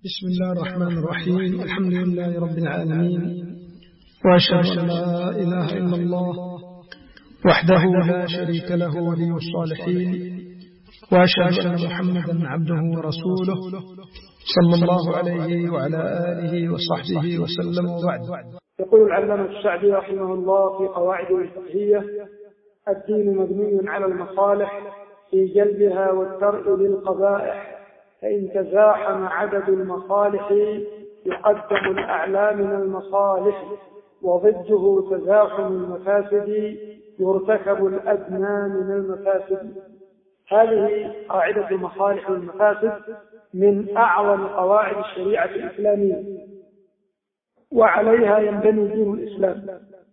بسم الله الرحمن الرحيم. الحمد لله رب العالمين، وأشهد أن لا إله إلا الله وحده لا شريك له ولي الصالحين، وأشهد أن محمدا عبده ورسوله صلى الله عليه وعلى آله وصحبه وسلم، وبعد. يقول العلامة السعدي رحمه الله في قواعده الفقهية: الدين مبني على المصالح في جلبها والدرء للقبائح، فإن تزاحم عدد المصالح يقدم الأعلى من المصالح، وضده تزاحم المفاسد يرتكب الأدنى من المفاسد. هذه قاعدة المصالح والمفاسد من أعظم قواعد الشريعة الإسلامية، وعليها ينبني دين الإسلام.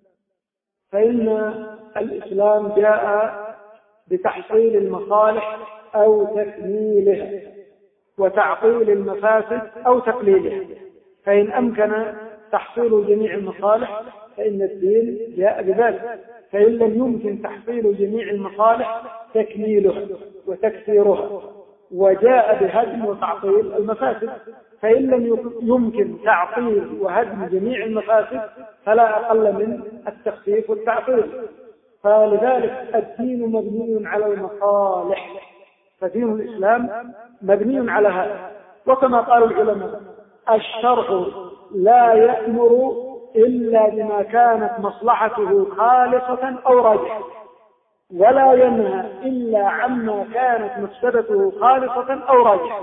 فإن الإسلام جاء بتحصيل المصالح أو تكميلها، وتعطيل المفاسد أو تقليلها. فإن أمكن تحصيل جميع المصالح فإن الدين جاء بذلك، فإن لم يمكن تحصيل جميع المصالح تكميلها وتكثيرها، وجاء بهدم وتعطيل المفاسد. فإن لم يمكن تعطيل وهدم جميع المفاسد فلا أقل من التخفيف والتعطيل. فلذلك الدين مبني على المصالح، فدين الإسلام مبني على هذا. وكما قال العلماء: الشرع لا يأمر إلا بما كانت مصلحته خالصة أو راجحة، ولا ينهى إلا عما كانت مفسدته خالصة أو راجحة.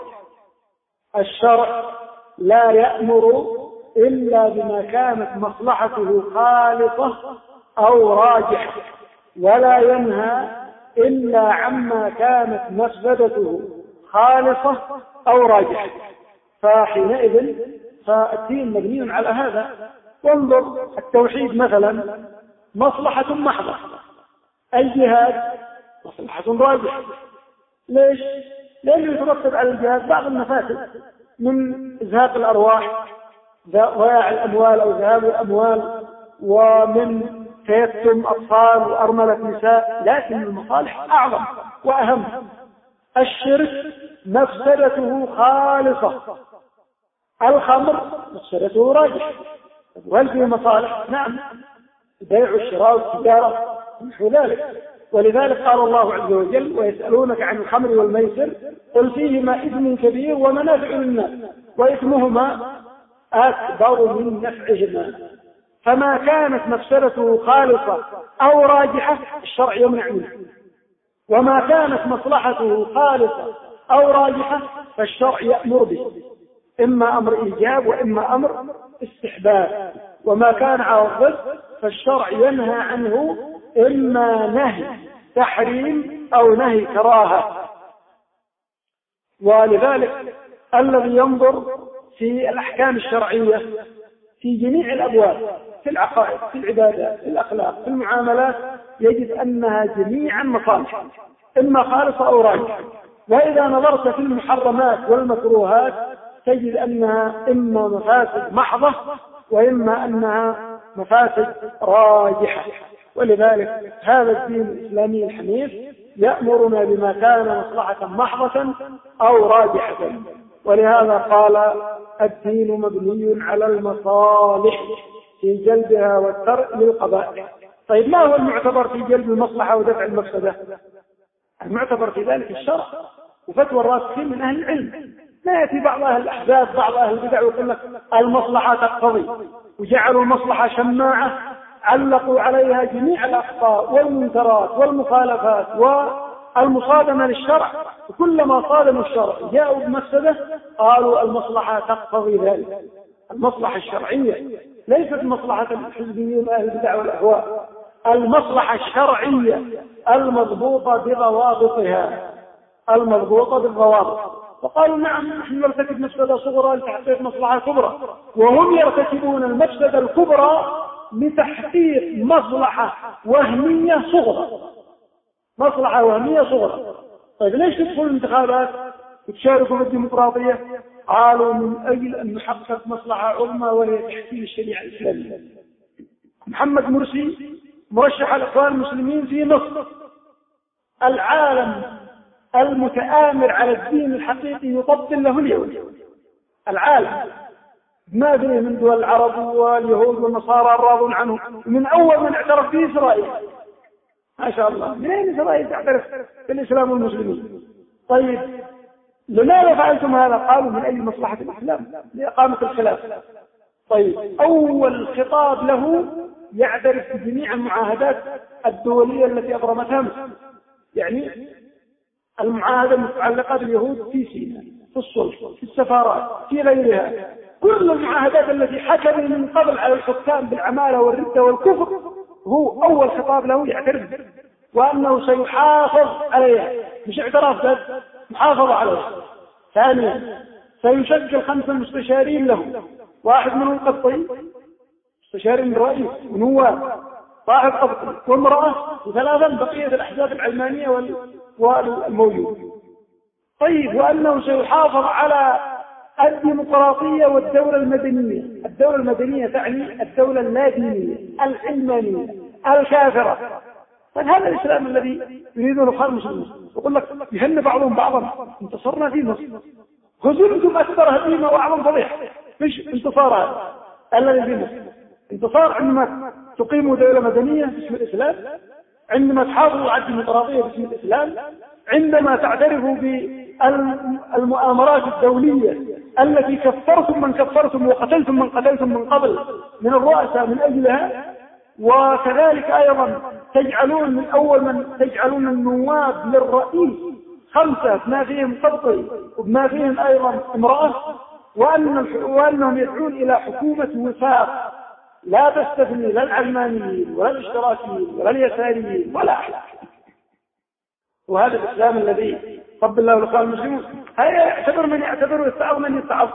الشرع لا يأمر إلا بما كانت مصلحته خالصة أو راجحة، ولا ينهى إلا عما كانت مفسدته خالصة أو راجحة. فحينئذ فالدين مبني على هذا. وانظر التوحيد مثلا مصلحة محضة، الجهاد مصلحة راجحة. ليش؟ لأنه يترتب على الجهاد بعض المفاسد من إزهاق الأرواح، ضياع الأموال أو ذهاب الأموال، ومن تيتم أطفال وأرملة نساء. لكن المصالح أعظم وأهم. الشرك مفسدته خالصة، الخمر مفسدته راجحة. وهل فيه مصالح؟ نعم، البيع والشراء والتجارة نحو ذلك. ولذلك قال الله عز وجل: ويسألونك عن الخمر والميسر قل فيهما إثم كبير ومنافع للناس وإثمهما أكبر من نفعهما. فما كانت مفسدته خالصة أو راجحة الشرع يمنع منه، وما كانت مصلحته خالصة أو راجحة فالشرع يأمر به، إما أمر إيجاب وإما أمر استحباب. وما كان على الضد فالشرع ينهى عنه، إما نهي تحريم أو نهي كراهة. ولذلك الذي ينظر في الأحكام الشرعية في جميع الأبواب، في العقائد، في العبادات، في الأخلاق، في المعاملات، يجد أنها جميعا مصالح، إما خالصة أو راجحة. وإذا نظرت في المحرمات والمكروهات تجد أنها إما مفاسد محضة وإما أنها مفاسد راجحة. ولذلك هذا الدين الإسلامي الحنيف يأمرنا بما كان مصلحة محضة أو راجحة. ولهذا قال: الدين مبني على المصالح في جلبها والدرء للقبائح. طيب، ما هو المعتبر في جلب المصلحة ودفع المفسدة؟ المعتبر في ذلك الشرع وفتوى الراسخين من أهل العلم. لا يأتي بعض أهل الأحزاب، بعض أهل البدع، ويقول لك المصلحة تقتضي، وجعلوا المصلحة شماعة علقوا عليها جميع الأخطاء والمنكرات والمخالفات والمصادمة للشرع. وكلما صادموا الشرع جاءوا بمفسدة قالوا المصلحة تقتضي ذلك. المصلحة الشرعية ليست مصلحة الحزبيين وأهل البدع والأهواء، المصلحة الشرعية المضبوطة بضوابطها، المضبوطة بالضوابط. فقالوا: نعم، نحن نرتكب مفسدة صغرى لتحقيق مصلحة كبرى، وهم يرتكبون المفسدة الكبرى لتحقيق مصلحة وهمية صغرى، مصلحة وهمية صغرى. طيب، ليش تدخلوا الانتخابات وتشاركوا في الديمقراطية؟ قالوا: من أجل أن نحقق مصلحة عظمى وهي تحكيم الشريعة الإسلامية. محمد مرسي مرشح الإخوان المسلمين في مصر، العالم المتآمر على الدين الحقيقي يطبل له اليوم، العالم ما فيه من دول العرب واليهود والنصارى الراضون عنه، من أول من اعترف به إسرائيل. ما شاء الله، من أين إسرائيل تعترف بالإسلام والمسلمين؟ طيب لماذا فعلتم هذا؟ قالوا من أجل مصلحة الإسلام لإقامة الخلافة. طيب أول خطاب له يعترف بجميع المعاهدات الدولية التي أبرمتها مصر، يعني المعاهدة المتعلقة باليهود في سيناء، في الصلح، في السفارات، في غيرها، كل المعاهدات التي حكم من قبل على الحكام بالعمالة والردة والكفر، هو أول خطاب له يعترف وأنه سيحافظ عليها، مش اعتراف بس، محافظة عليها. ثانيا سيشكل 5 مستشارين له، واحد منهم قبطي، مستشارين رئيس ونواب، واحد قبطي وامرأة، و3 بقية الأحزاب العلمانية والموجود. طيب وأنه سيحافظ على الديمقراطية والدولة المدنية. الدولة المدنية تعني الدولة اللادينية العلمانية الكافرة. طيب هذا الإسلام الذي يريدون إدخال المسلمين، يقول لك يهن بعضهم بعضا، انتصرنا في مصر، هزمتم أكبر هزيمة وأعظم فضيحة. مش انتصار هذا الذي في مصر، انتصار عندما تقيموا دولة مدنية باسم الإسلام، عندما تحافظوا على الديمقراطية باسم الإسلام، عندما تعترفوا بالمؤامرات الدولية التي كفرتم من كفرتم وقتلتم من قتلتم من قبل من الرؤساء من أجلها. وكذلك أيضا تجعلون من أول من تجعلون النواب للرئيس 5 ما فيهم قبطي وما فيهم أيضا امرأة، وأنهم يدعون إلى حكومة وفاق لا تستثني لا العلمانيين ولا الاشتراكيين ولا اليساريين ولا أحد. وهذا الإسلام الذي طب الله لقاء المسلمون، هيا يعتبر من يعتبر ويستعظ من يستعظ.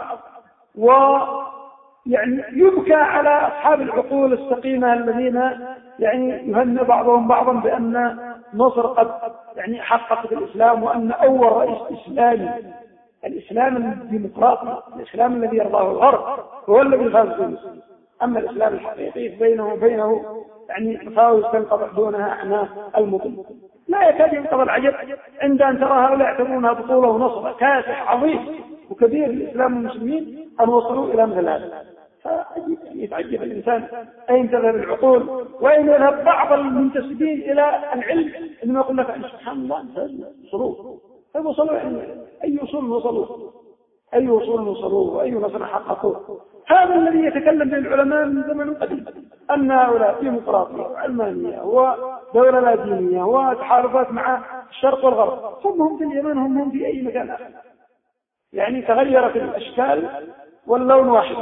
ويعني يبكى على أصحاب العقول السقيمة الذين يعني يهنئ بعضهم بعضا بأن مصر قد يعني حققت الإسلام، وأن أول رئيس إسلامي، الإسلام الديمقراطي، الإسلام الذي يرضاه الغرب، هو الذي فاز بالمسلمين. أما الإسلام الحقيقي بينه وبينه يعني مساوي تنقطع دونها أعناق المضل. لا يكاد ينقضى العجب عند أن ترى هؤلاء يعتبرونها بطولة ونصر كاسح عظيم وكبير للإسلام والمسلمين أن وصلوا إلى مثل هذا. فيتعجب الإنسان أين تذهب العقول وأين يذهب بعض المنتسبين إلى العلم، إنما يقول لك سبحان الله وصلوا يعني أي وصول وصلوا، أي وصول وصلوا وأي نصر حققوه. هذا الذي يتكلم به العلماء من زمن قديم، أن هؤلاء ديمقراطية وعلمانية ودولة لا دينية وتحالفات مع الشرق والغرب، هم في اليمن، هم في أي مكان آخر، يعني تغيرت الأشكال واللون واحد.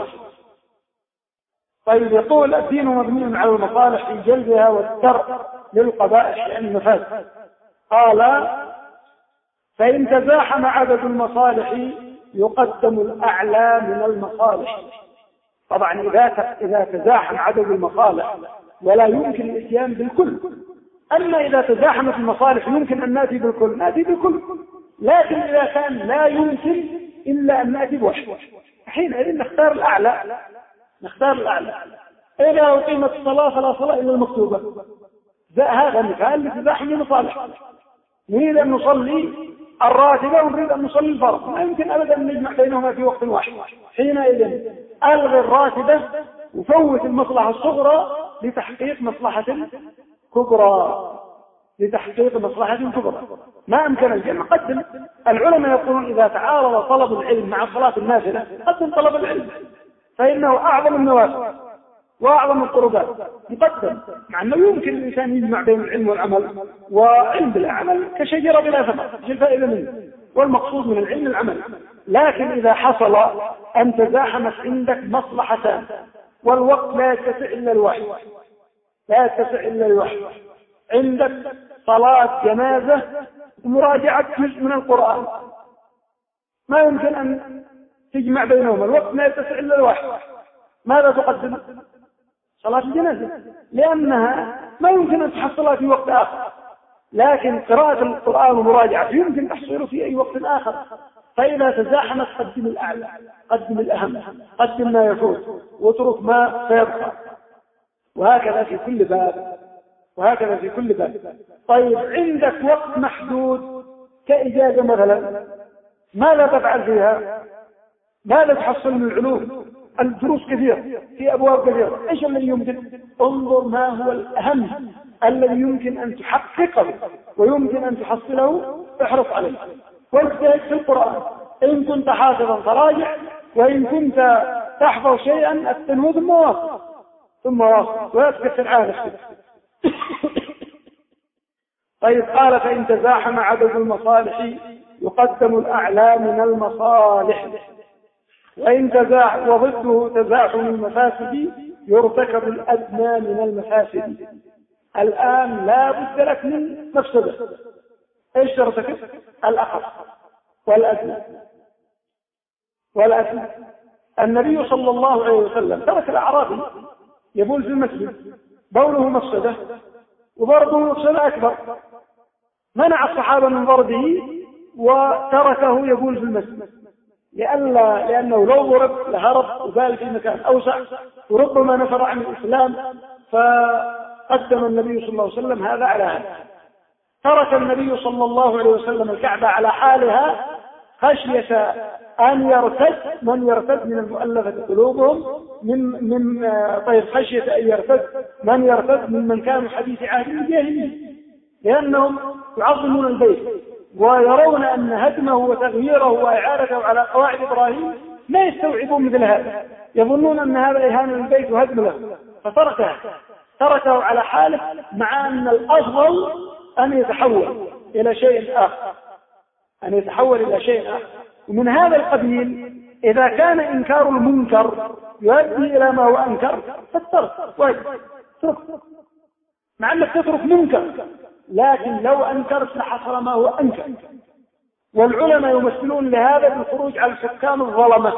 طيب يقول الدين مبني على المصالح في جلبها والترك للقبائح يعني المفاسد. قال فإن تزاحم عدد المصالح يقدم الأعلى من المصالح. طبعا إذا تزاحم عدد المصالح ولا يمكن الاتيان بالكل. أما إذا تزاحمت المصالح يمكن أن نأتي بالكل، نأتي بالكل. لكن إذا كان لا يمكن إلا أن نأتي بواحد، حينئذ نختار الأعلى. إذا أقيمت الصلاة فلا صلاة إلا المكتوبة، هذا مثال لتزاحم المصالح. نريد أن نصلي الراتبة ونريد أن نصلي الفرض، ما يمكن أبدا أن نجمع بينهما في وقت واحد. حينئذ ألغي الراتبة وفوت المصلحة الصغرى لتحقيق مصلحة كبرى. ما أمكن الجمع. قدم. العلماء يقولون إذا تعارض طلب العلم مع صلاة النافلة قدم طلب العلم، فإنه أعظم النوافل وأعظم القربات يقدم، مع أنه يمكن الإنسان يجمع بين العلم والعمل، وعلم بلا عمل كشجرة بلا ثمر، ايش الفائدة منه؟ والمقصود من العلم العمل. لكن إذا حصل أن تزاحمت عندك مصلحتان والوقت لا يتسع إلا الواحد، عندك صلاة جنازة ومراجعة جزء من القرآن، ما يمكن أن تجمع بينهما، الوقت لا يتسع إلا الواحد، ماذا تقدم؟ صلاة الجنازة، لأنها ما يمكن أن تحصلها في وقت آخر. لكن قراءة القرآن ومراجعة يمكن تحصيله في أي وقت آخر. فإذا تزاحمت قدم الأعلى، قدم الأهم، قدم ما يفوت واترك ما سيبقى. وهكذا في كل باب. طيب عندك وقت محدود كإجازة مثلا، ماذا تفعل فيها؟ ماذا تحصل من العلوم؟ الدروس كثيرة في أبواب كثيرة. إيش الذي يمكن؟ انظر ما هو الأهم الذي يمكن أن تحققه ويمكن أن تحصله، احرص عليه. واجتهد في القرآن، إن كنت حافظا فراجع، وإن كنت تحفظ شيئا أتنه ثم واصل ولا تكسر عانك. طيب قال فإن تزاحم عدد المصالح يقدم الأعلى من المصالح، وإن وضده تزاحم المفاسد يرتكب الأدنى من المفاسد. الآن لا بد لك من مفسدة، ايش ترتكب؟ الأخف والأدنى. النبي صلى الله عليه وسلم ترك الأعرابي يبول في المسجد، بوله مفسدة وضربه مفسدة أكبر، منع الصحابة من ضربه وتركه يبول في المسجد، لأنه لو ضرب لهرب وبال في مكان أوسع وربما نفر عن الإسلام، فقدم النبي صلى الله عليه وسلم هذا على هذا. ترك النبي صلى الله عليه وسلم الكعبة على حالها خشية أن يرتد من يرتد من المؤلفة قلوبهم طيب خشية أن يرتد من كانوا حديث عهد الجاهلية، لأنهم يعظمون البيت ويرون أن هدمه وتغييره وإعادته على قواعد إبراهيم لا يستوعبون مثل هذا، يظنون أن هذا إهانة للبيت وهدم له، فتركه على حاله، مع أن الأفضل أن يتحول إلى شيء آخر، ومن هذا القبيل إذا كان إنكار المنكر يؤدي إلى ما هو أنكر فالترك واجب، مع أنك تترك منكر، لكن لو أنكرت لحصل ما هو أنكر. والعلماء يمثلون لهذا بالخروج على الحكام الظلمة.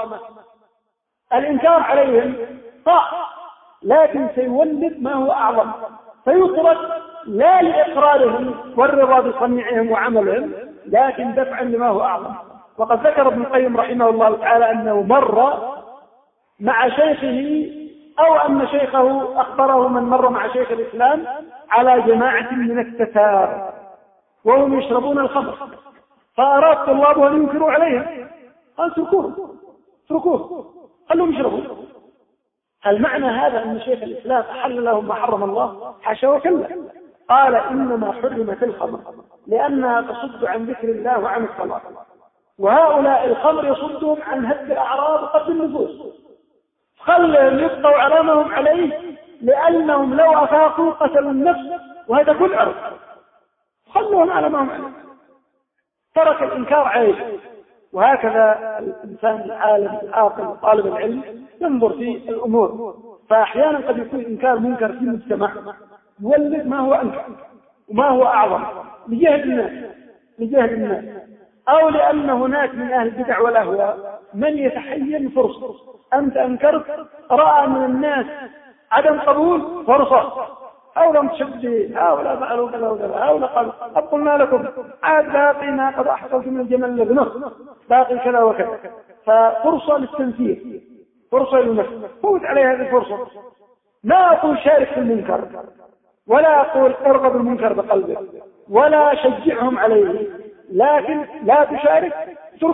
الإنكار عليهم صح، لكن سيولد ما هو أعظم، فيترك لا لإقرارهم والرضا بصنيعهم وعملهم، لكن دفعا لما هو أعظم. وقد ذكر ابن القيم رحمه الله تعالى أنه مر مع شيخه، أو أن شيخه أخبره من مر مع شيخ الإسلام على جماعة من التتار وهم يشربون الخمر، فأراد طلابه أن ينكروا عليهم، قال اتركوه خلوهم يشربوا. هل معنى هذا أن شيخ الإسلام أحل لهم ما حرم الله؟ حاشا وكلا. قال إنما حرمت الخمر لأنها تصد عن ذكر الله وعن الصلاة، وهؤلاء الخمر يصدهم عن هد الأعراض وقتل النفوس، خلهم يبقوا على ما هم عليه، لأنهم لو أفاقوا قتلوا النفس وهذا كل عرض، خلوهم على ما هم عليه. ترك الإنكار عيش. وهكذا الإنسان العالم العاقل طالب العلم ينظر في الأمور، فأحيانا قد يكون إنكار منكر في المجتمع يولد ما هو أنكر وما هو أعظم لجهد الناس، أو لأن هناك من أهل البدع والأهواء من يتحين فرصة. أنت أنكرت، رأى من الناس عدم قبول فرصة، أو لم تشبه هؤلاء فعلوا كذا وكذا، هؤلاء قلنا لكم عاد باقي ما قد أحصلت من الجمل لبنه، باقي كذا وكذا، ففرصة للتنفيذ، فرصة للنفس، فوت عليها هذه الفرصة. لا أقول شارك في المنكر، ولا أقول ارغب المنكر بقلبك، ولا شجعهم عليه، لكن لا تشارك، اترك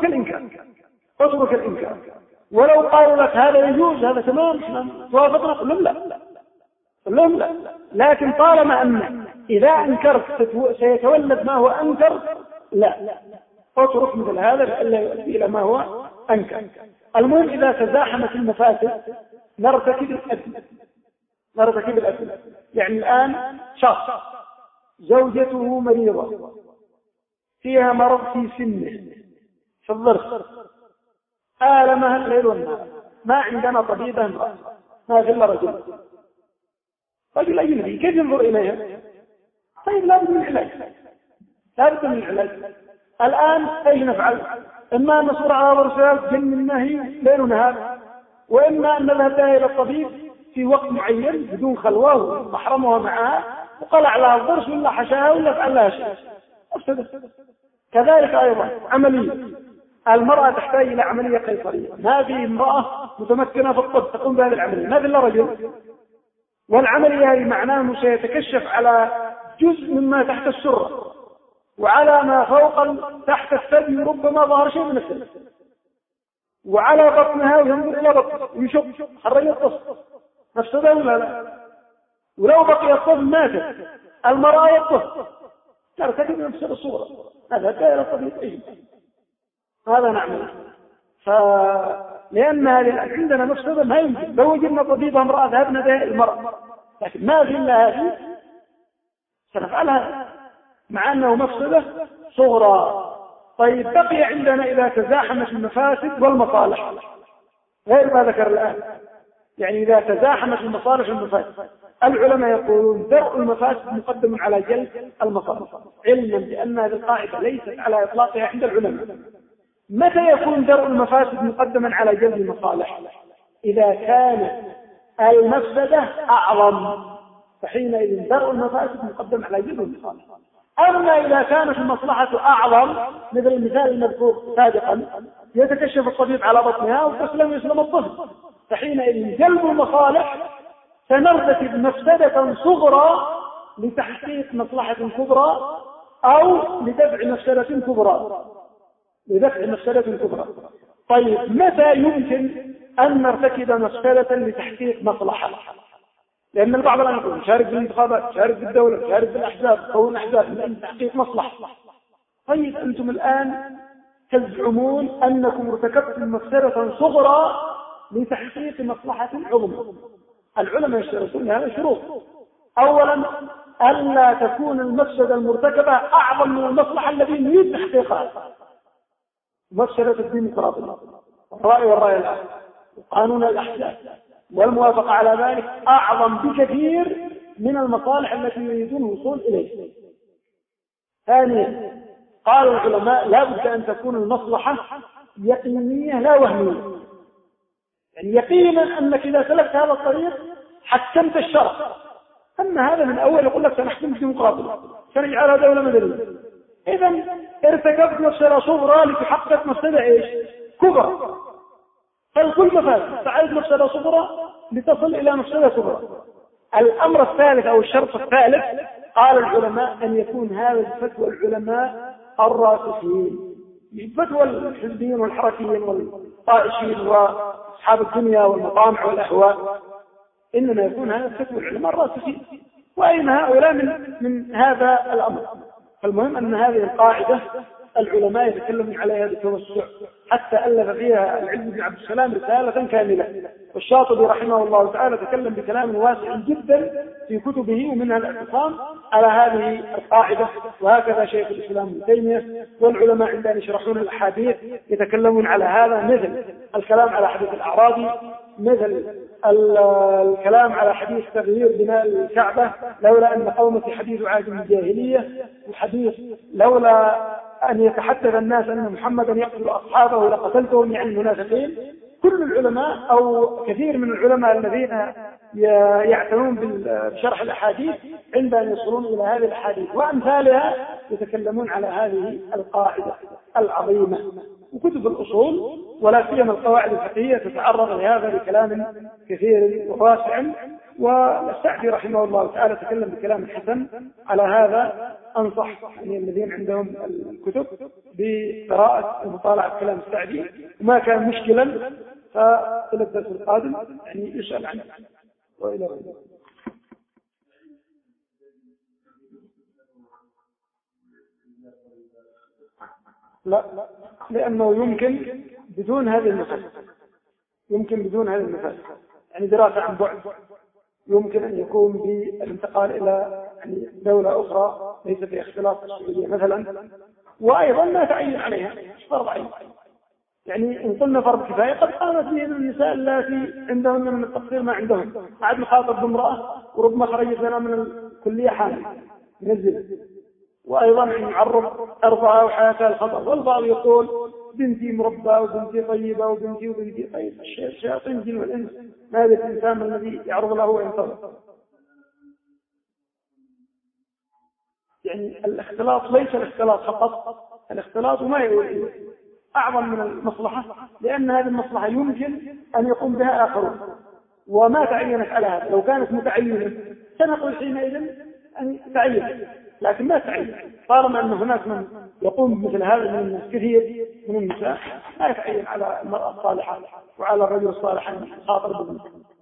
الإنكار. ولو قالوا لك هذا يجوز، هذا تمام، توافقنا، قل لهم لا. لكن طالما أن إذا أنكرت سيتولد ما هو أنكر، لا، اترك مثل هذا لئلا يؤدي إلى ما هو أنكر. المهم إذا تزاحمت المفاسد نرتكب الأدنى. يعني الآن شخص زوجته مريضة فيها مرض في سنه في الضرس، آلمها الليل والنهار، ما عندنا طبيبة امرأة، ما في إلا رجل أجنبي، كيف ينظر إليها؟ طيب لابد من العلاج. الآن ايش نفعل؟ إما أن نصبر على ضرسها جن النهي ليل ونهار، وإما أن نذهب إلى الطبيب في وقت معين بدون خلوة ومحرمها معها وقلع لها الضرس ولا حشاها ولا فعل لها شيء. كذلك أيضا عملية، المرأة تحتاج إلى عملية قيصرية، ما في امرأة متمكنة في الطب تقوم بهذه العملية، ما في إلا رجل، والعملية هذه معناه أنه سيتكشف على جزء مما تحت السرة وعلى ما فوق تحت الثدي، ربما ظهر شيء من الثدي، وعلى بطنها وينظر إلى بطنها ويشق خرج الطفل مفسدة ولا لا؟ ولو بقي الطفل ماتت المرأة والطفل ترتكب مفسدة صغرى، هذا إلى الطبيب أيضا. هذا نعمل لأن عندنا مفسدة ما يمكن. لو وجدنا طبيبة امرأة ذهبنا بها المرأة، لكن ما في إلا هذه سنفعلها مع أنه مفسدة صغرى. طيب بقي عندنا إذا تزاحمت المفاسد والمصالح غير ما ذكر الآن، يعني إذا تزاحمت المصالح والمفاسد العلماء يقولون درء المفاسد مقدم على جلب المصالح، علما بأن هذه القاعدة ليست على إطلاقها عند العلماء. متى يكون درء المفاسد مقدما على جلب المصالح؟ إذا كانت المفسدة أعظم، فحينئذ درء المفاسد مقدم على جلب المصالح. أما إذا كانت المصلحة أعظم مثل المثال المذكور سابقا، يتكشف الطبيب على بطنها وتسلم يسلم الطفل، فحينئذ جلب المصالح سنرتكب مفسدة صغرى لتحقيق مصلحة كبرى أو لدفع مفسدة كبرى. طيب متى يمكن أن نرتكب مفسدة لتحقيق مصلحة؟ لأن البعض الآن يقول شارك بالانتخابات، شارك بالدولة، شارك بالأحزاب، كون أحزاب من أجل تحقيق مصلحة. طيب أنتم الآن تزعمون أنكم ارتكبتم مفسدة صغرى لتحقيق مصلحة عظمى. العلماء يشترطون هذا شروط. أولا ألا تكون المفسدة المرتكبة أعظم من المصلحة التي يريد تحقيقها. مفسدة الديمقراطية والرأي الآخر وقانون الأحزاب والموافقة على ذلك أعظم بكثير من المصالح التي يريدون الوصول إليه. ثانيا قال العلماء لا بد أن تكون المصلحة يقينية لا وهمية، يعني يقينا أنك إذا سلكت هذا الطريق حكمت الشرع. أما هذا من أول يقول لك سنحكم الديمقراطية، سنجعلها دولة مدنية، إذا ارتكبت مفسدة صغرى لتحقق مفسدة إيش؟ كبرى. فالكل مفاسد، فعلت مفسدة صغرى لتصل إلى مفسدة كبرى. الأمر الثالث أو الشرط الثالث قال العلماء أن يكون هذا الفتوى العلماء الراسخين، فتوى الحزبيين والحركيين والطائشين وأصحاب الدنيا والمطامع والأهواء، إنما يكون هذا فتوى العلماء الراسخين. وأين هؤلاء من هذا الأمر؟ فالمهم أن هذه القاعدة العلماء يتكلمون عليها بتوسع، حتى ألف فيها العز بن عبد السلام رسالة كاملة، والشاطبي رحمه الله تعالى تكلم بكلام واسع جدا في كتبه ومنها الاعتصام على هذه القاعدة. وهكذا شيخ الإسلام ابن تيمية والعلماء عندما يشرحون الأحاديث يتكلمون على هذا، مثل الكلام على حديث الأعرابي، مثل الكلام على حديث تغيير بناء الكعبة لولا أن قومتي حديث عهد من الجاهلية، وحديث لولا أن يتحدث الناس أن محمدا يقتل أصحابه لقتلتهم، يعني المنافقين. كل العلماء أو كثير من العلماء الذين يعتنون بشرح الأحاديث عندما يصلون إلى هذه الأحاديث وأمثالها يتكلمون على هذه القاعدة العظيمة. وكتب الأصول ولا سيما القواعد الفقهية تتعرض لهذا بكلام كثير وواسع. والسعدي رحمه الله تعالى تكلم بكلام حسن على هذا. أنصح يعني الذين عندهم الكتب بقراءة ومطالعة كلام السعدي، وما كان مشكلا فإلى الدرس القادم يعني يسأل عنه وإلى غيره. لا، لأنه يمكن بدون هذه المفاسد، يعني دراسة عن بعد، يمكن أن يكون بالانتقال إلى يعني دولة أخرى ليس في اختلاط السعودية مثلا، وأيضا ما تعين عليها فرض عين. يعني إن قلنا فرض كفاية قد قامت به النساء التي عندهن من التقصير ما عندهم. قاعد نخاطب بامرأة وربما خرجت لنا من الكلية حامل نزل، وأيضا نعرض أرضها وحياتها الخطر. والبعض يقول بنتي مربى وبنتي طيبة وبنتي طيب. الشياطين الجن والإنس، هذا الإنسان الذي يعرض له وينتظر. يعني الاختلاط ليس الاختلاط فقط، الاختلاط ما يقول أعظم من المصلحة، لأن هذه المصلحة يمكن أن يقوم بها آخرون وما تعينت على هذا. لو كانت متعينة سنقول حينئذ أن تعين، لكن ما تعين. طالما أن هناك من يقوم مثل هذا من الناس كثير من النساء، لا يتعين على المرأة الصالحة وعلى الرجل الصالح أن يخاطر بالنساء.